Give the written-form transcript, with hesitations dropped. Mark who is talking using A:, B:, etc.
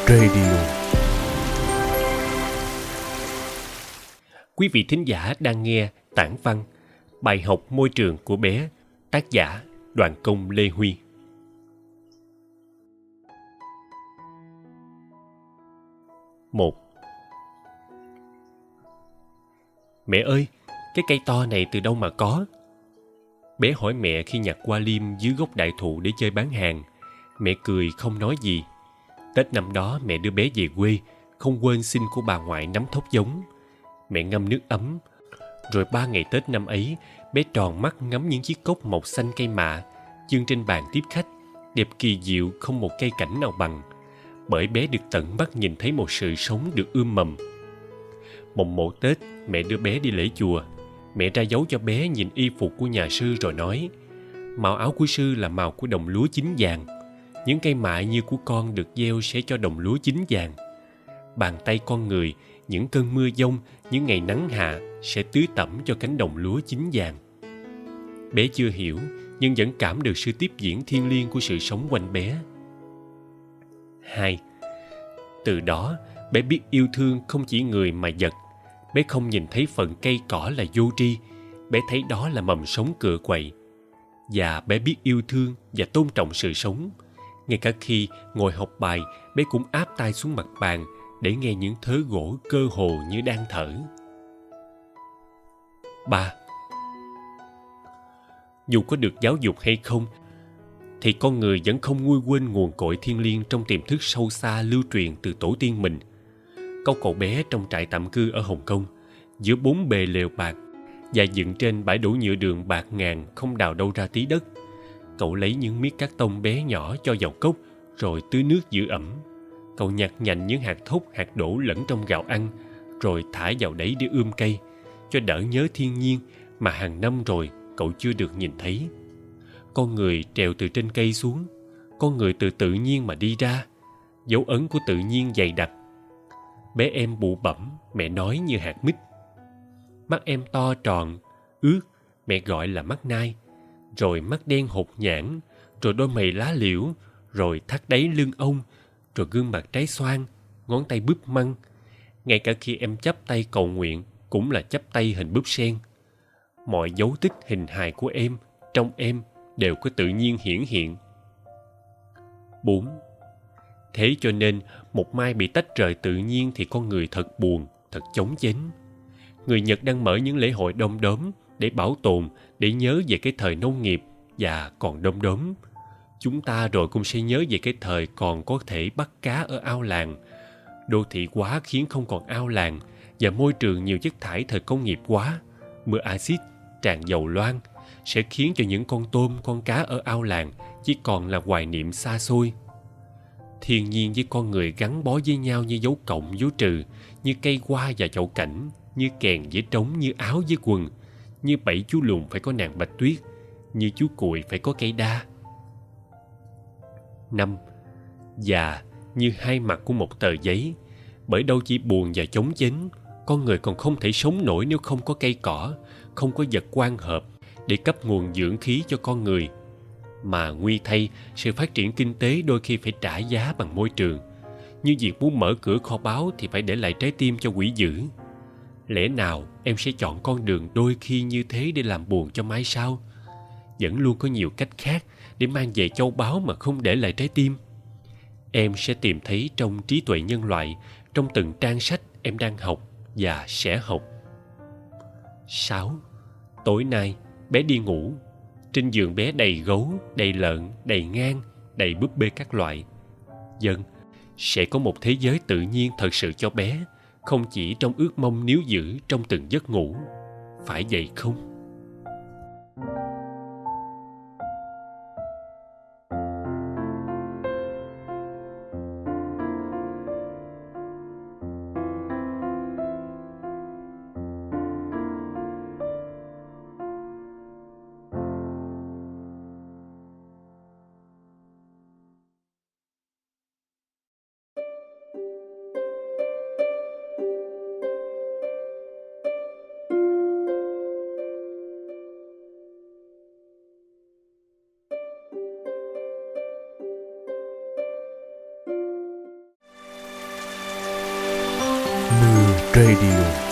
A: Radio.
B: Quý vị thính giả đang nghe tản văn Bài học môi trường của bé, tác giả Đoàn Công Lê Huy. Một. Mẹ ơi, cái cây to này từ đâu mà có? Bé hỏi mẹ khi nhặt hoa liêm dưới gốc đại thụ để chơi bán hàng. Mẹ cười không nói gì. Tết năm đó mẹ đưa bé về quê, không quên xin của bà ngoại nắm thóc giống. Mẹ ngâm nước ấm. Rồi 3 ngày Tết năm ấy, bé tròn mắt ngắm những chiếc cốc màu xanh cây mạ, dâng trên bàn tiếp khách, đẹp kỳ diệu không một cây cảnh nào bằng. Bởi bé được tận mắt nhìn thấy một sự sống được ươm mầm. Mồng một Tết, mẹ đưa bé đi lễ chùa. Mẹ ra dấu cho bé nhìn y phục của nhà sư rồi nói: màu áo của sư là màu của đồng lúa chín vàng. Những cây mạ như của con được gieo sẽ cho đồng lúa chín vàng. Bàn tay con người, những cơn mưa giông, những ngày nắng hạ sẽ tưới tẩm cho cánh đồng lúa chín vàng. Bé chưa hiểu, nhưng vẫn cảm được sự tiếp diễn thiêng liêng của sự sống quanh bé. 2. Từ đó, bé biết yêu thương không chỉ người mà vật. Bé không nhìn thấy phần cây cỏ là vô tri, bé thấy đó là mầm sống cựa quậy. Và bé biết yêu thương và tôn trọng sự sống. Ngay cả khi ngồi học bài, bé cũng áp tai xuống mặt bàn để nghe những thớ gỗ cơ hồ như đang thở. 3. Dù có được giáo dục hay không, thì con người vẫn không nguôi quên nguồn cội thiêng liêng trong tiềm thức sâu xa lưu truyền từ tổ tiên mình. Câu cậu bé trong trại tạm cư ở Hồng Kông, giữa 4 bề lều bạc và dựng trên bãi đổ nhựa đường bạc ngàn không đào đâu ra tí đất. Cậu lấy những miếng cát tông bé nhỏ cho vào cốc, rồi tưới nước giữ ẩm. Cậu nhặt nhạnh những hạt thóc, hạt đổ lẫn trong gạo ăn, rồi thả vào đấy để ươm cây, cho đỡ nhớ thiên nhiên mà hàng năm rồi cậu chưa được nhìn thấy. Con người trèo từ trên cây xuống, con người từ tự nhiên mà đi ra, dấu ấn của tự nhiên dày đặc. Bé em bụ bẫm, mẹ nói như hạt mít. Mắt em to tròn, ướt, mẹ gọi là mắt nai. Rồi mắt đen hột nhãn, rồi đôi mày lá liễu, rồi thắt đáy lưng ông, rồi gương mặt trái xoan, ngón tay búp măng. Ngay cả khi em chắp tay cầu nguyện, cũng là chắp tay hình búp sen. Mọi dấu tích hình hài của em, trong em, đều có tự nhiên hiển hiện. 4. Thế cho nên, một mai bị tách rời tự nhiên thì con người thật buồn, thật chóng vánh. Người Nhật đang mở những lễ hội đom đóm để bảo tồn, để nhớ về cái thời nông nghiệp và còn đom đóm. Chúng ta rồi cũng sẽ nhớ về cái thời còn có thể bắt cá ở ao làng. Đô thị hóa khiến không còn ao làng, và môi trường nhiều chất thải thời công nghiệp hóa, mưa axit, tràn dầu loang sẽ khiến cho những con tôm, con cá ở ao làng chỉ còn là hoài niệm xa xôi. Thiên nhiên với con người gắn bó với nhau như dấu cộng dấu trừ, như cây hoa và chậu cảnh, như kèn với trống, như áo với quần, như 7 chú lùn phải có nàng bạch tuyết, như chú cuội phải có cây đa. 5. Và như hai mặt của một tờ giấy, bởi đâu chỉ buồn và chống chánh, con người còn không thể sống nổi nếu không có cây cỏ, không có vật quan hợp để cấp nguồn dưỡng khí cho con người. Mà nguy thay, sự phát triển kinh tế đôi khi phải trả giá bằng môi trường. Như việc muốn mở cửa kho báu thì phải để lại trái tim cho quỷ dữ. Lẽ nào em sẽ chọn con đường đôi khi như thế để làm buồn cho mai sau? Vẫn luôn có nhiều cách khác để mang về châu báu mà không để lại trái tim. Em sẽ tìm thấy trong trí tuệ nhân loại, trong từng trang sách em đang học và sẽ học. 6. Tối nay, bé đi ngủ. Trên giường bé đầy gấu, đầy lợn, đầy ngan, đầy búp bê các loại. Dân, sẽ có một thế giới tự nhiên thật sự cho bé, không chỉ trong ước mong níu giữ trong từng giấc ngủ. Phải vậy không?
A: Mưa Radio.